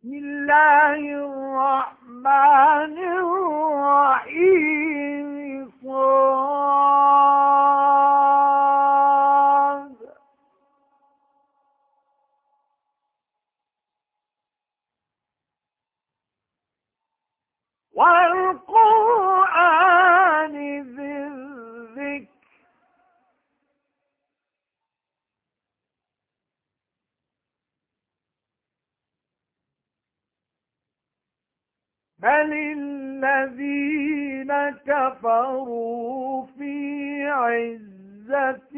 بسم الله الرحمن الرحيم صاد والقرآن ذي الذكر بل الذين كفروا في عزة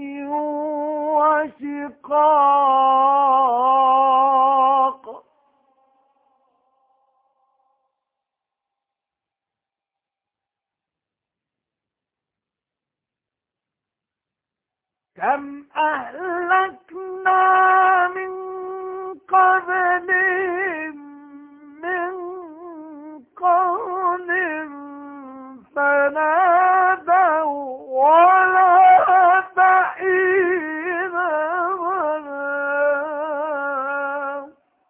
وشقاق كم أهلكنا من قبلهم من قرن فنادوا ولا تحين منام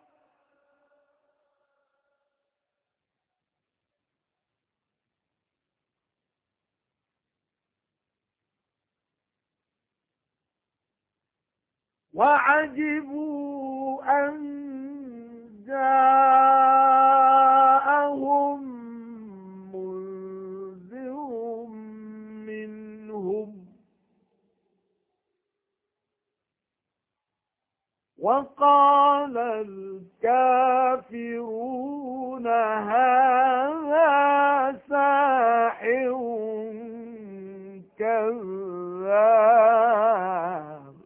وعجبوا أن جاءهم منذر منهم وقال الكافرون هذا ساحر كذاب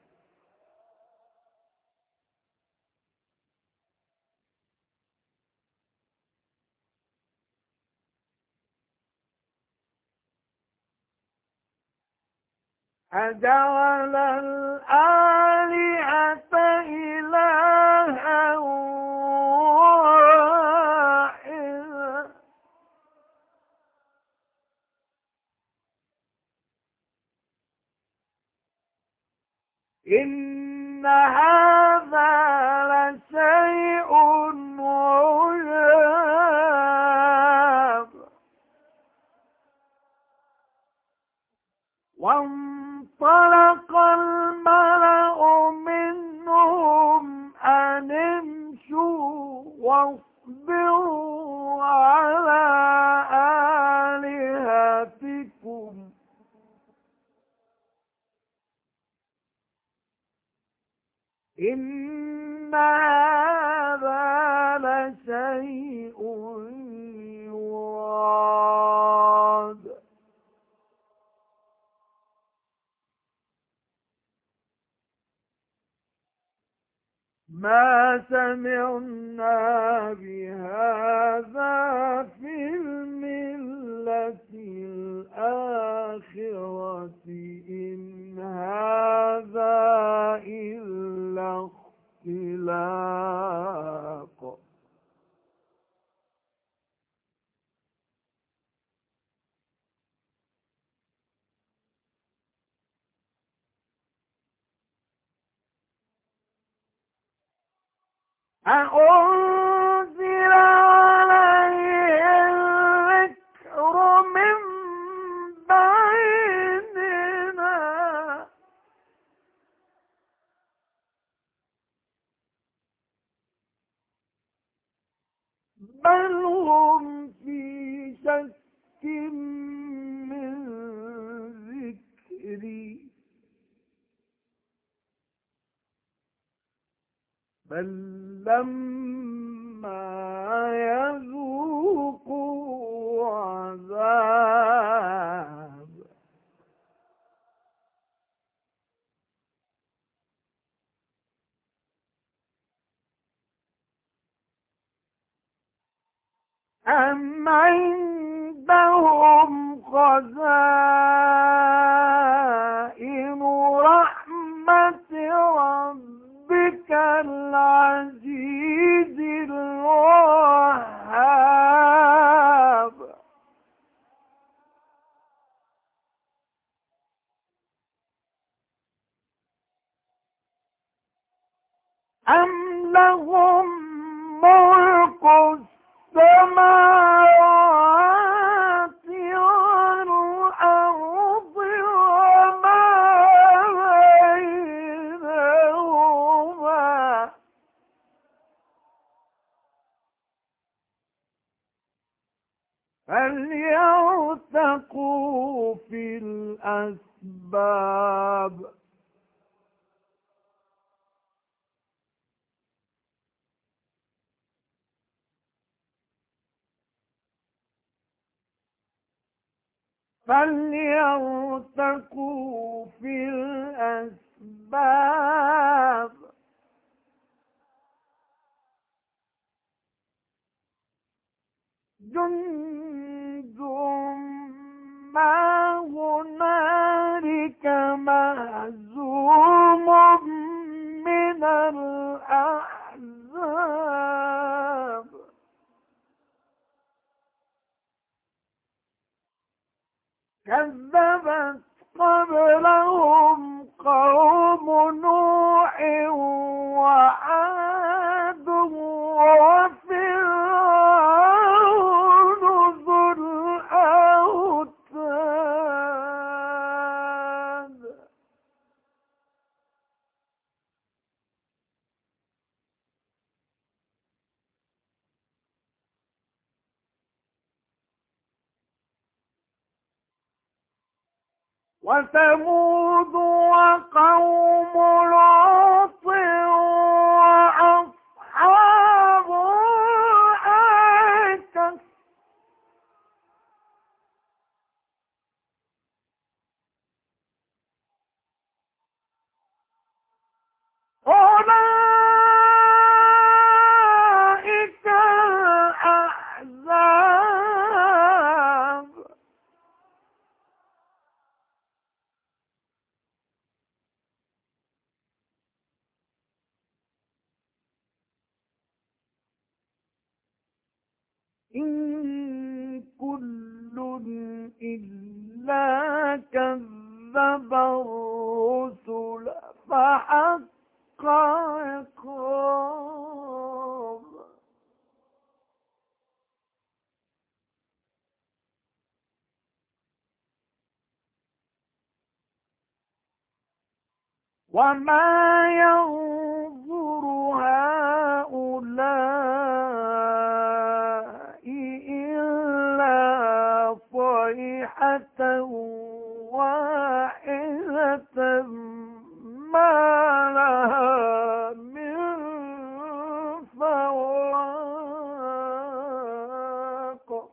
أجعل الآلهة إلها واحدا إن هذا لشيء عجاب وانطلق الملأ منهم أن امشوا واصبروا على آلهتكم إن هذا لشيء يراد ما سمعنا بهذا في الملة الآخرة إن هذا إلا اختلاق أأنزل عليه الذكر من بيننا بل هم في شك من ذكري بل لما يذوقوا عذاب أم عندهم خزائن رحمة ربك العزيز الوهاب أم لهم ملك السماوات والأرض وما بينهما فليرتقوا في الأسباب فليرتقوا في الأسباب جند ما هنالك مهزوم من الأحزاب كذبت قبلهم قوم نوح وعاد وفرعون ذو الأوتاد وثمود وقوم لوط وأصحاب الأيكة أولئك الأحزاب إن كل إلا كذب الرسل فحق عقاب وما ينظر هؤلاء إلا صيحة واحدة ما لها من فواق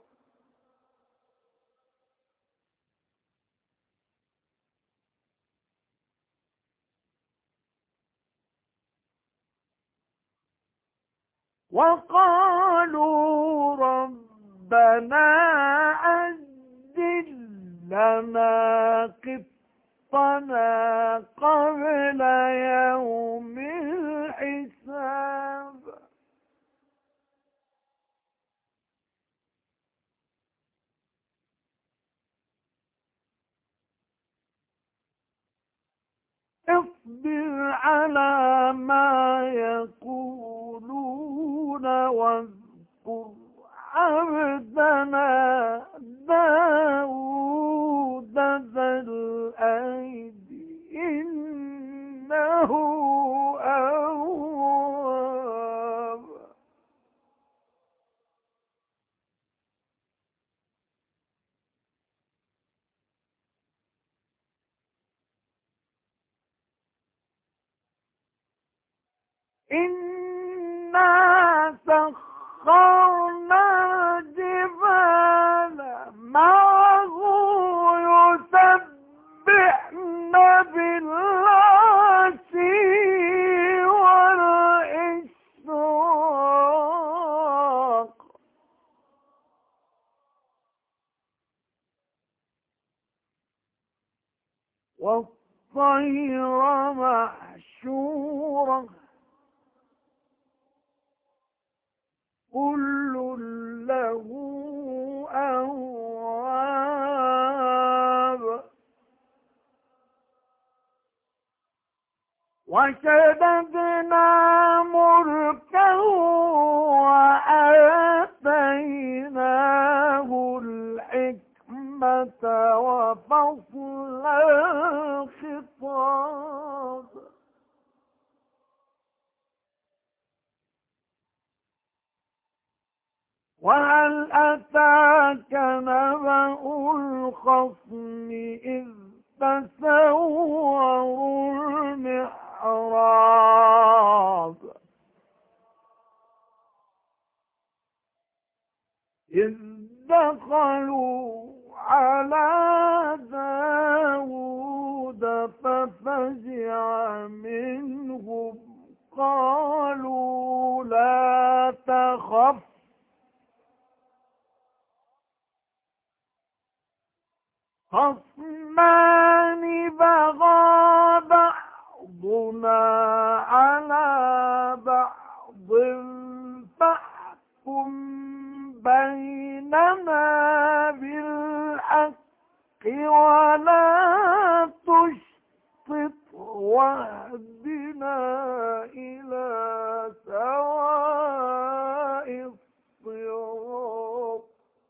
وقالوا ربنا عجل لنا قطنا قبل يوم الحساب اصبر على ما يقولون واذكر عبدنا داود ذا الأيدي إنه أواب إنا سخرنا الجبال معه يسبحن بالعشي والإشراق والطير محشورة كل له أواب وشددنا ملكه وهل أتاك نبأ الخصم إذ تسوروا المحراب إذ دخلوا على داود ففزع منهم قالوا لا تخف خصمان بغى بعضنا على بعض فاحكم بيننا بالحق ولا تشطط واهدنا إلى سواء الصراط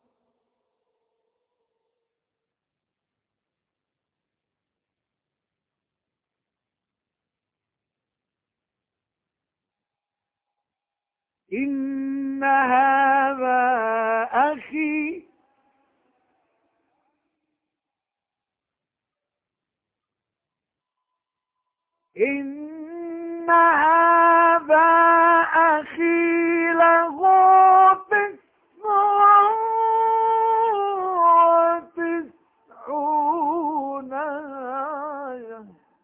إن هذا أخي إن هذا أخي له 99 آية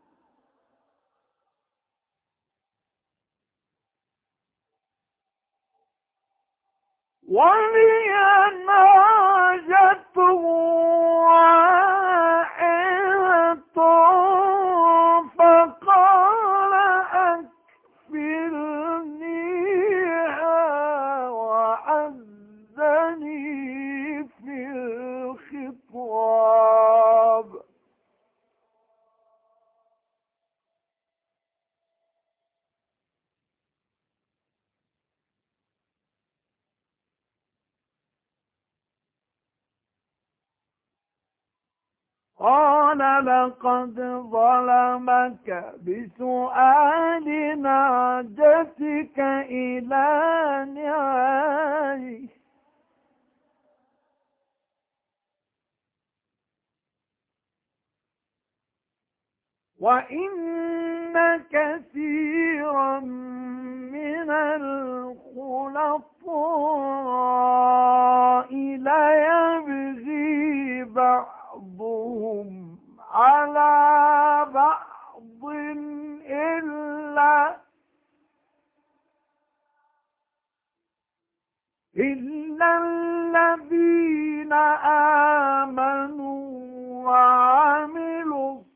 ولي ناجة واحدة فقال أكفلنيها وعزني في الخطاب قال لقد ظلمك بسؤال نعجتك إلى نعاجه وإن كثيرا من الخلطاء ليبغي بعضهم على بعض إلا الذين آمنوا وعملوا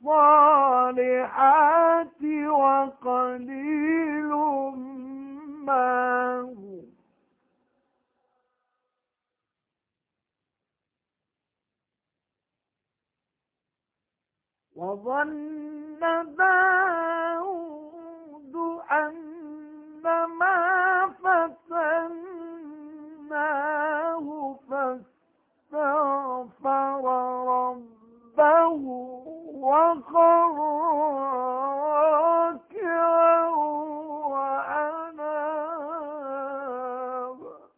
الصالحات وقليل ما هم وظن داود أنما فتناه فاستغفر ربه وخر راكعا وأناب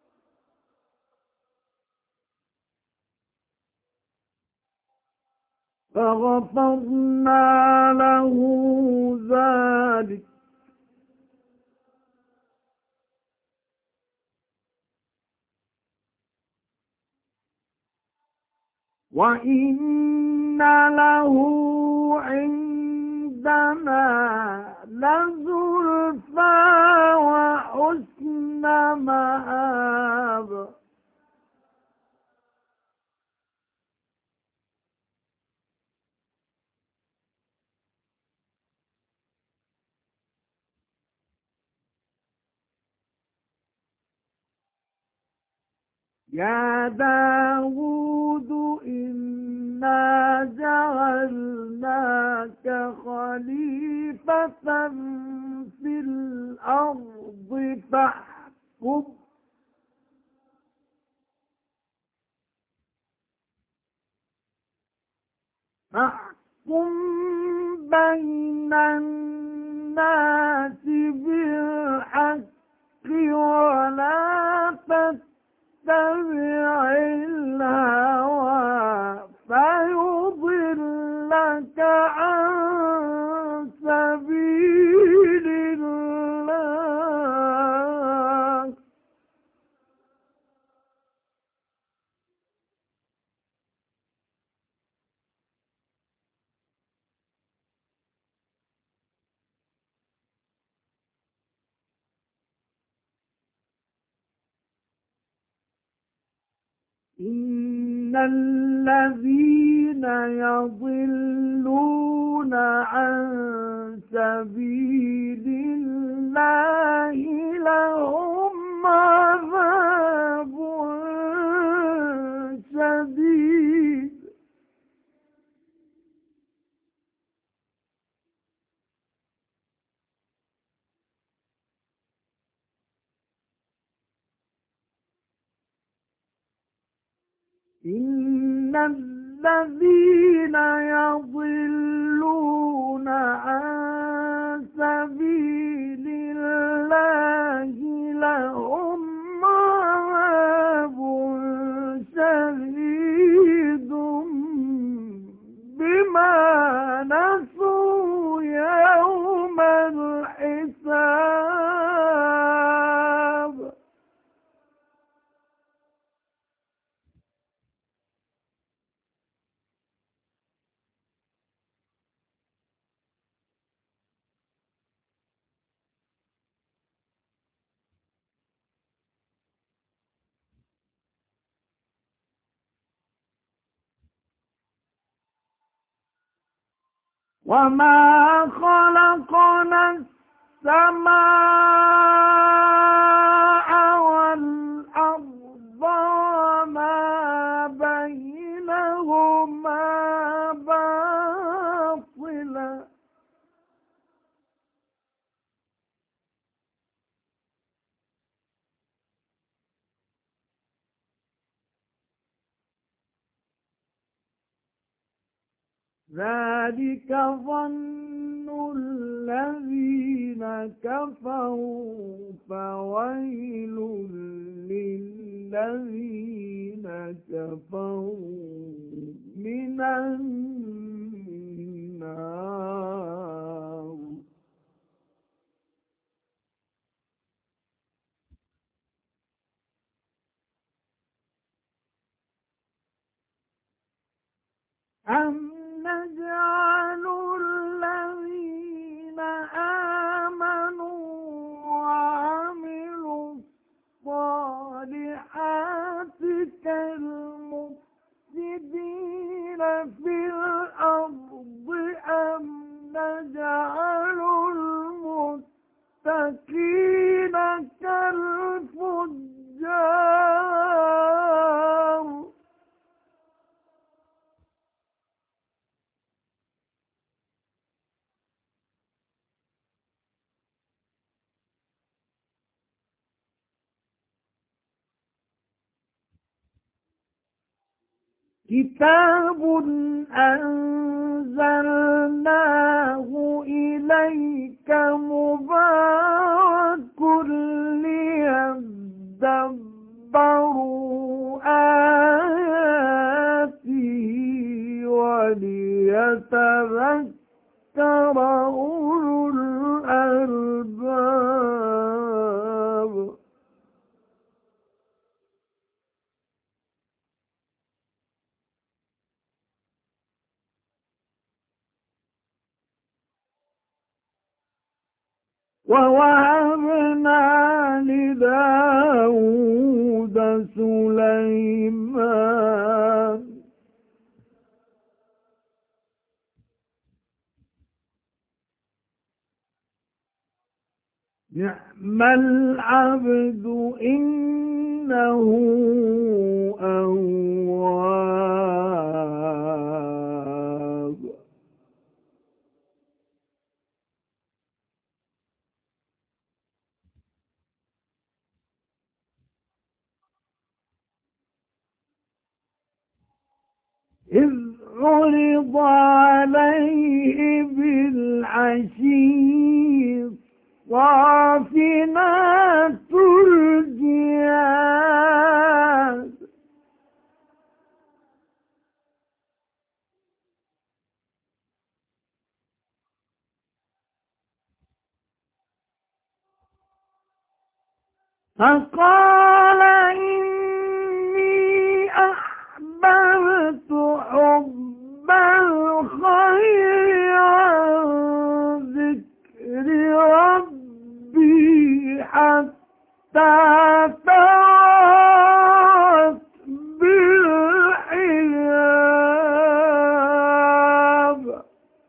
فغفرنا له ذلك وإن له عندنا لزلفى وحسن مآب يا داود إنا جعلناك خليفة في الأرض فاحكم بين الناس بالحق ولا تتبع تتبع الهوى فيضلك عن سبيل الله. إن الذين يضلون عن سبيل الله لهم عذاب شديد. إن الذين يضلون عن سبيل الله لهم عذاب شديد بما نسوا يوم الحساب. وما خلقنا السماء والأرض وما بينهما باطلا ذلك ظن الذين كفروا فويل للذين كفروا من النار. أم نجعل الذين آمنوا وعملوا الصالحات كالمفسدين في الأرض أم نجعل المتقين كالفجار. كتاب أنزلناه إليك مبارك ليدبروا آياته وليتذكر أولو الألباب. ووهبنا لداود سليمان نعم العبد إنه أواب. إذ عرض عليه بالعشي الصافنات الجياد فقال إني أحببت حب الخير عن ذكر ربي حتى توارت بالحجاب.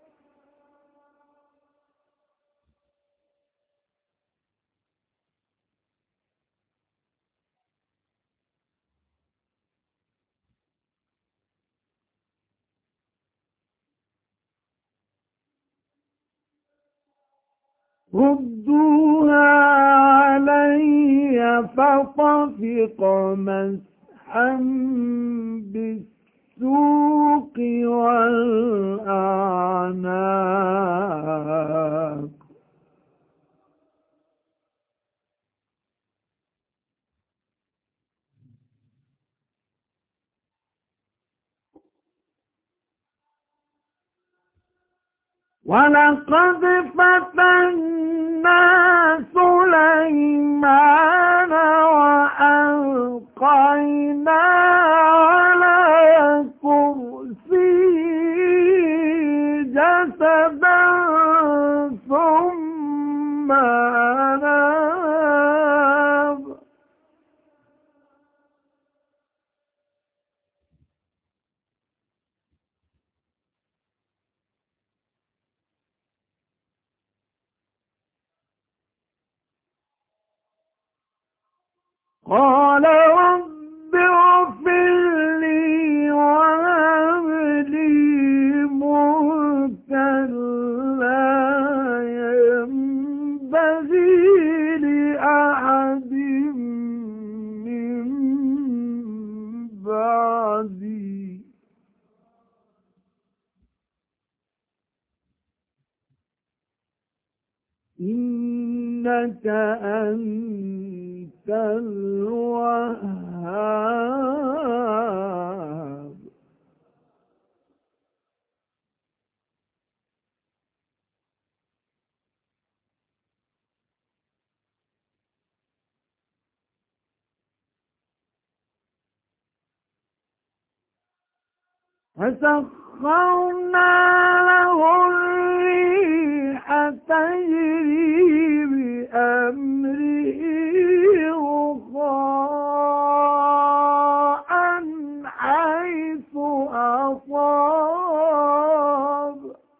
ردوها علي فطفق مسحا بالسوق والأعناق. ولقد فتنا سليمان وألقينا على كرسيه جسدا ثم أناب. قال رب اغفر لي وهب لي ملكا لا ينبغي لأحد من بعدي إنك أنت الوهاب. فسخرنا له الريح تجري بأمره رخاء حيث أصاب.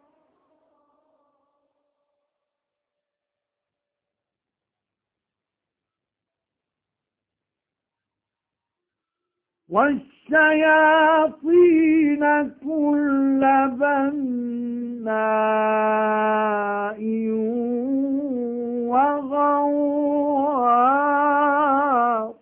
والشياطين كل بناء وغواص.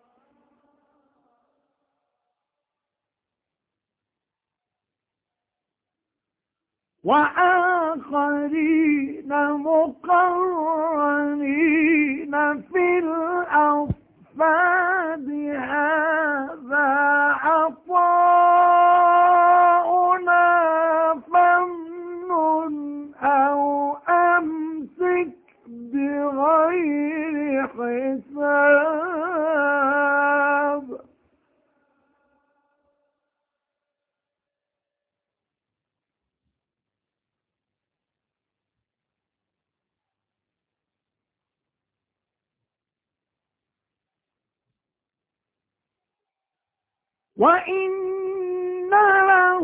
وآخرين مقرنين في الأصفاد هذا عطاؤنا فامنن أو أمسك بغير حساب. وإن له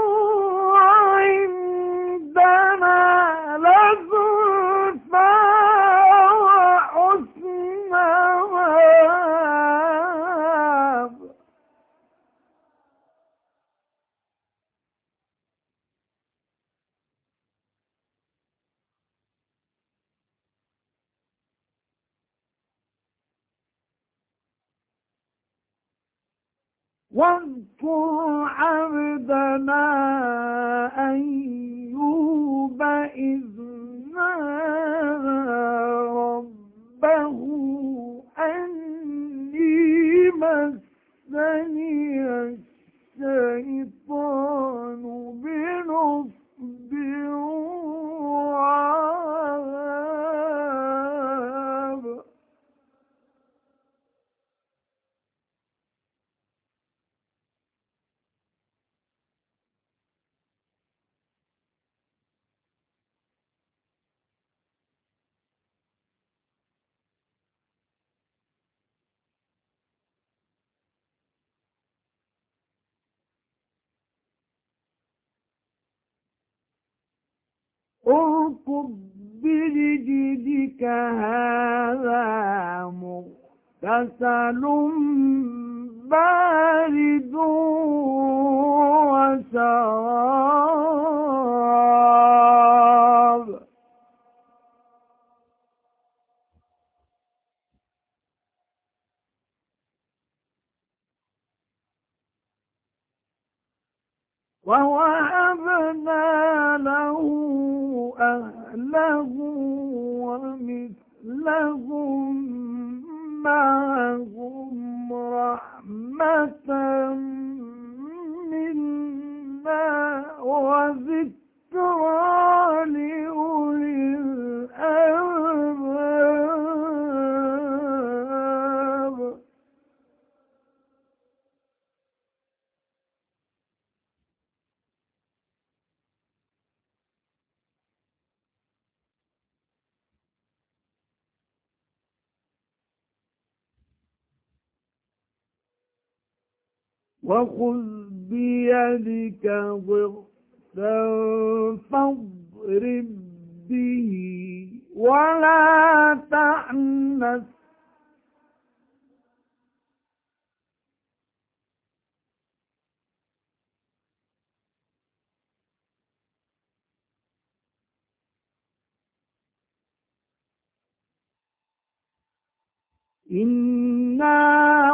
عندنا لزلفى وحسن مآب. واذكر عبدنا أيوب إذ نادى ربه أني مسني الشيطان بنصب وعذاب. اركض برجلك هذا مغتسل بارد وشراب. ووهبنا له أهله ومثلهم معهم رحمة منا وذكرى لأولي الألباب. وخذ بيدك ضغثا فاضرب به ولا تحنث إنا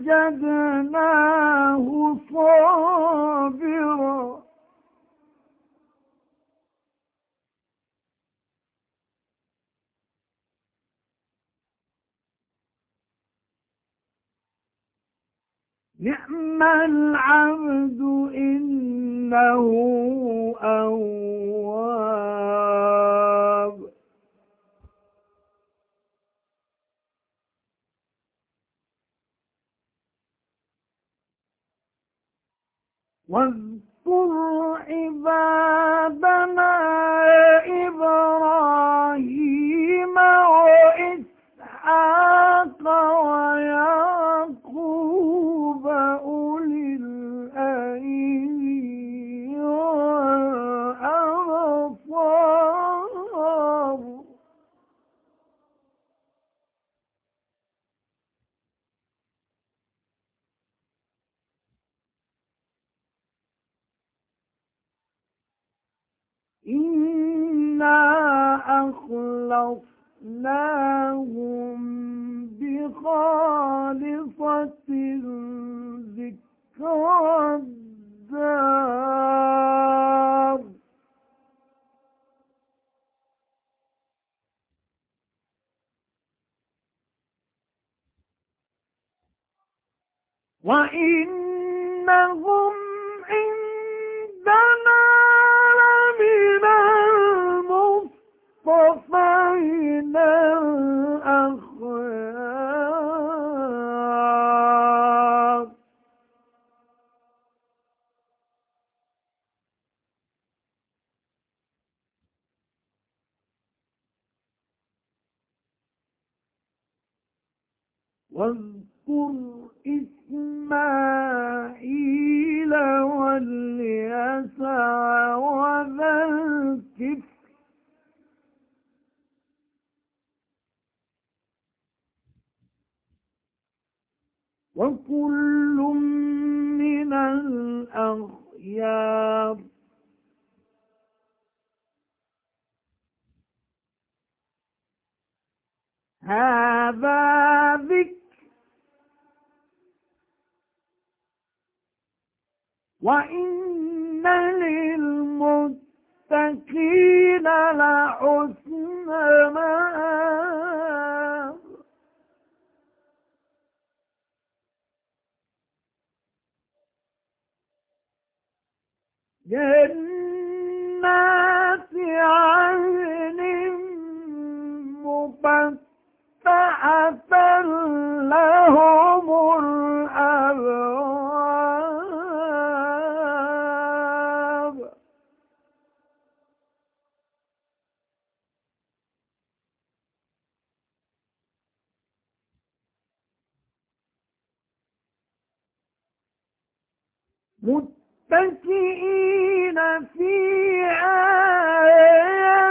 وجدناه صابرا نعم العبد إنه أواب. واذكر عبادنا إبراهيم وإسحاق ويعقوب أولي الأيدي والأبصار. إنا أخلصناهم بخالصة ذكرى الدار. وإنهم عندنا لمن المصطفين الأخيار. واذكر إسماعيل واليسع وذا الكفل وكل من الأخيار. هذا ذكر وإن للمتقين لحسن مآب. جنات عدن مفتحة لهم الأبواب. متكئين فيها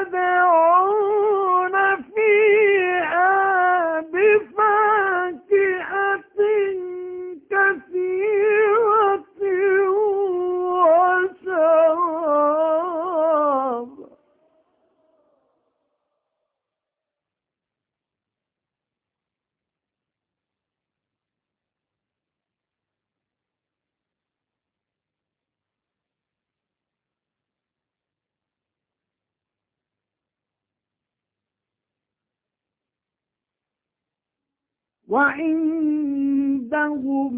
وعندهم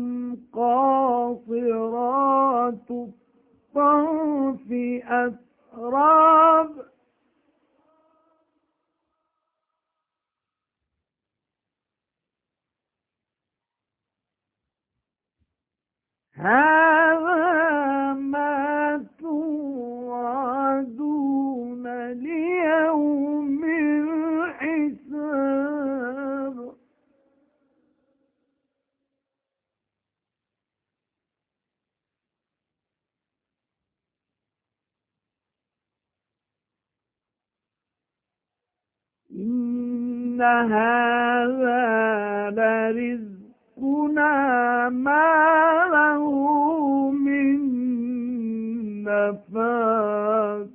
قاصرات الطرف أتراب هذا ما توعدون ليوم الحساب إن هذا لرزقنا ما له من نفاد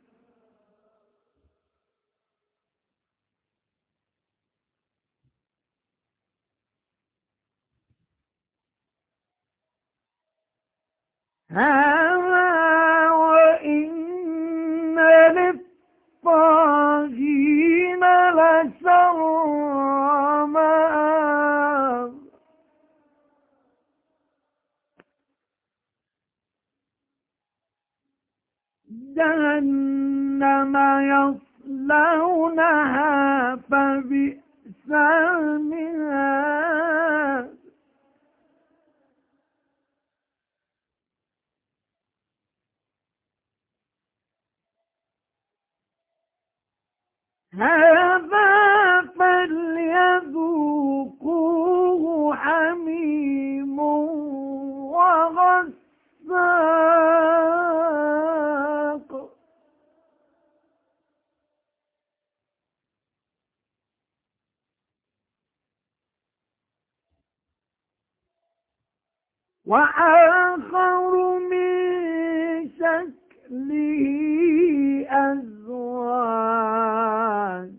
هذا وإن للطاغين لشر مآب جهنم يصلونها فبئس المهاد هذا فليذوقوه حميم وغساق وآخر من شكله أزواج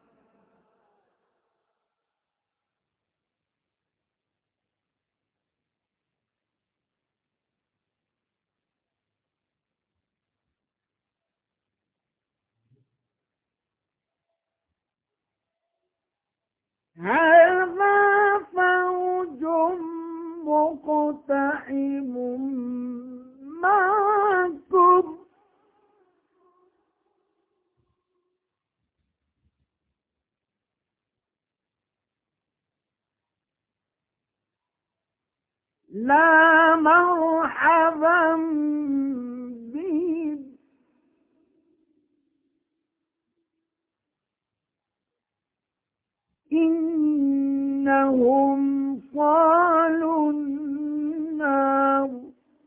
هذا فوج مقتحم معكم لا مرحبا بهم إنهم صالوا النار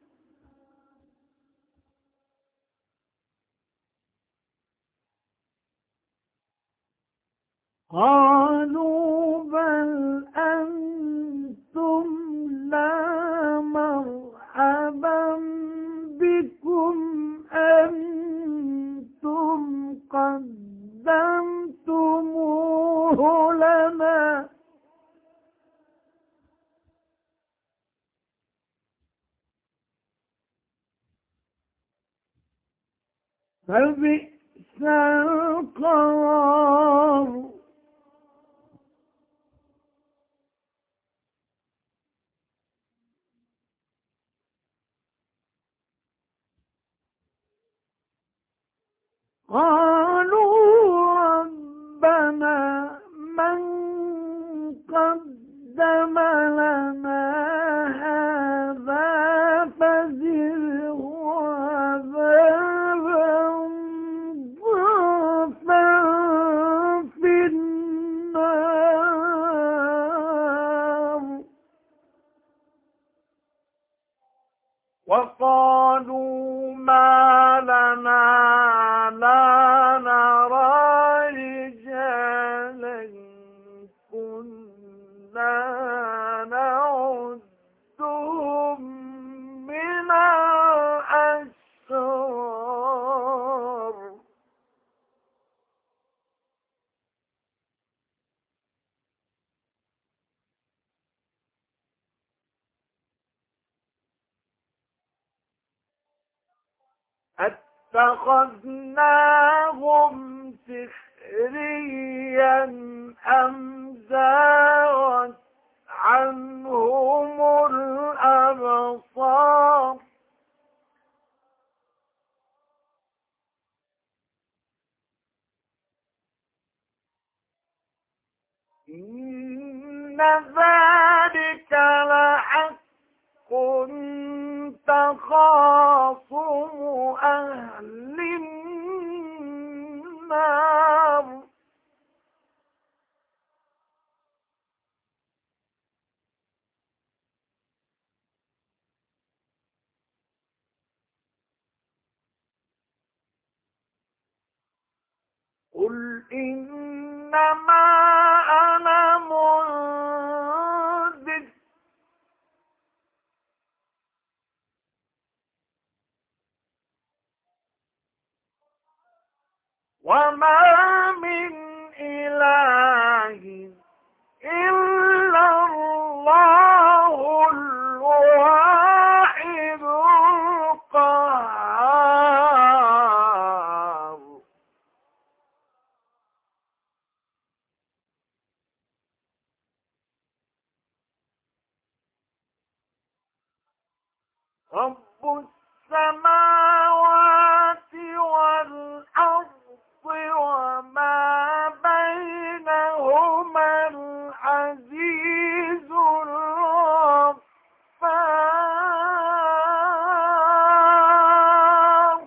قالوا بل أنتم لا مرحبا بكم أنتم قدمتموه لنا فبئس القرار قالوا ربنا من قدم لنا هذا فزره عذابا ضعفا في النار وقالوا ما لنا لا نرى رجالا كنا نعدهم من الأشرار اتخذناهم سخريا أم زاغت إن ذلك لحق تخاصم أهل النار قل إنما أنا منذر وما من إله إلا الله الواحد القهار رب السماوات والأرض وما بينهما العزيز الغفار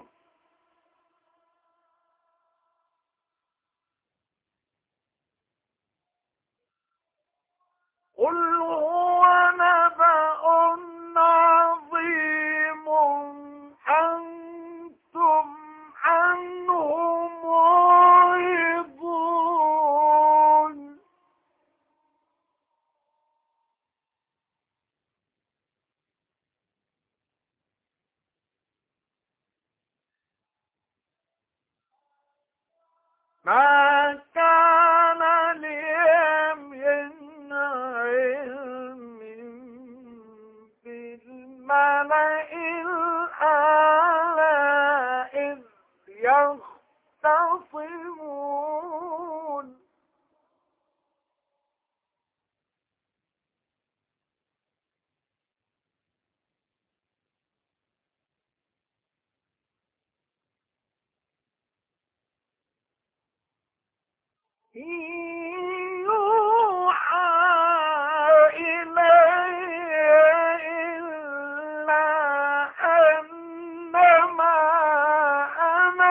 قل هو نبأ عظيم أنتم عنه معرضون ما كان لي من علم بالملئ الأعلى إذ يختصمون إن يوحى إلي إلا أنما أنا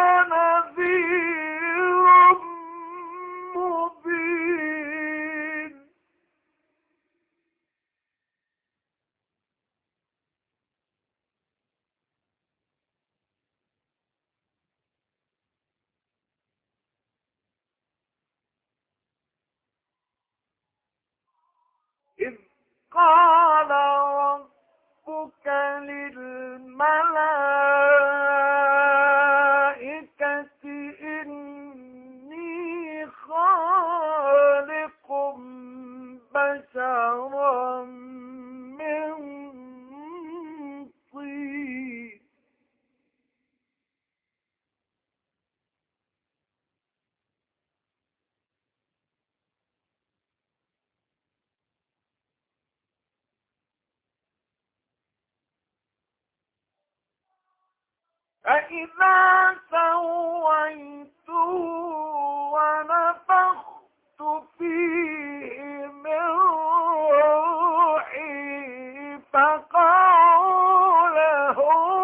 نذير مبين إذ قال ربك للملائكة إني خالق بشرا من طين فإذا سويته ونفخت فيه من روحي فقعوا له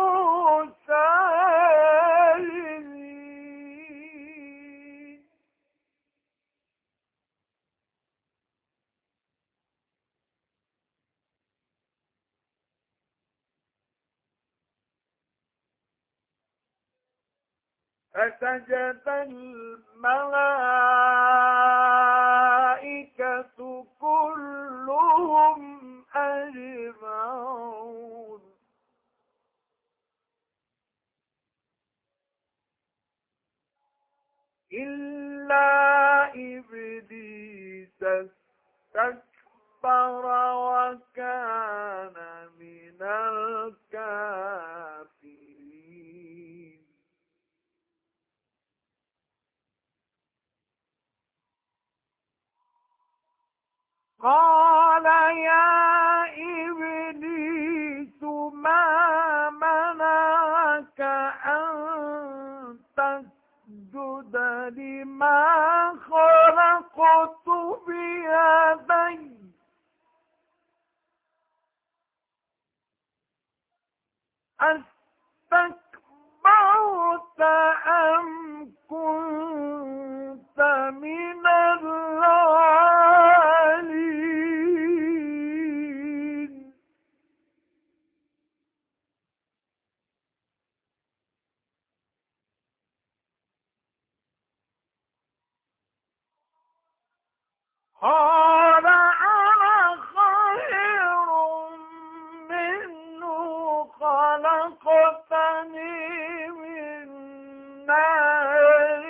ساجدين فسجد الملائكة كلهم أجمعون إلا إبليس استكبر وكان من الكافرين قال أستكبرت أم كنت من العالين قال أنا خير منه خلقتني من نار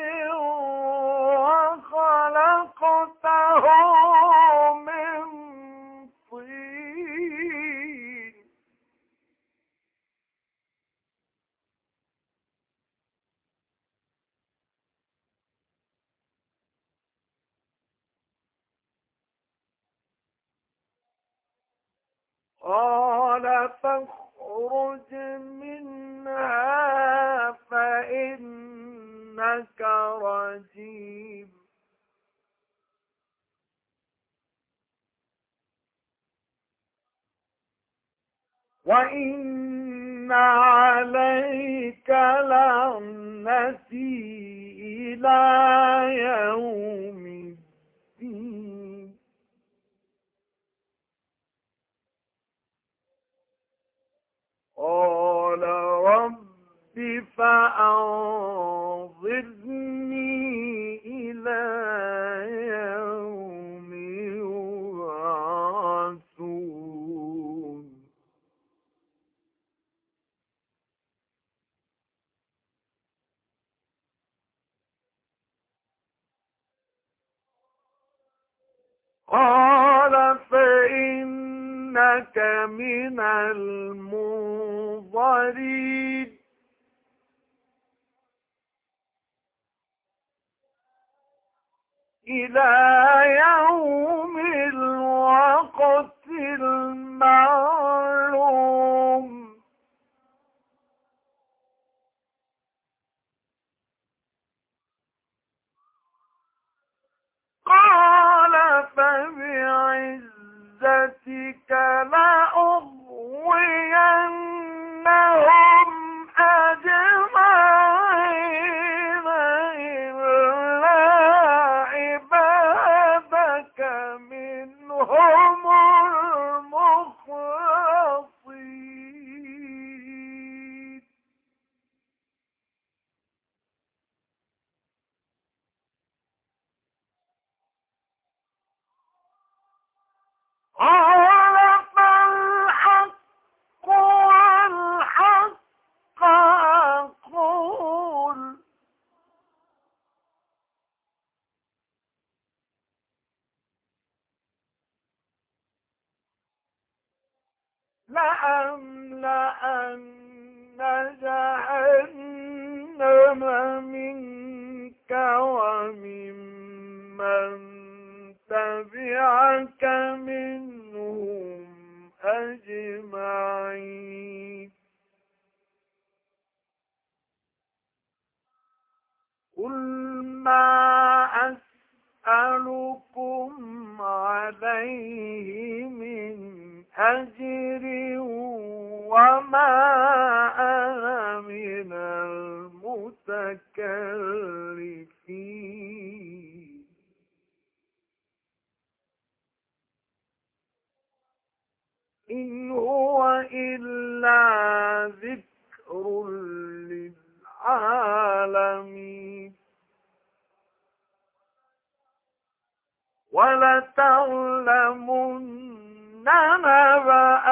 وخلقته من طين قال فاخرج منها فإنك رجيم وإن عليك لعنتي إلى يوم الدين قال رب فأنظرني إلى يوم يبعثون قال فإنك من المنظرين إلى يوم الوقت المعلوم قال فبعزتك لأغوينهم أجمعين إلا عبادك منهم المخلصين قال فالحق والحق أقول لأملأن جهنم منك وممن تبعك منهم أجمعين قل ما أسألكم عليه من أجر وما أنا من المتكلفين إن هو إلا ذكر للعالمين ولتعلمن نبأه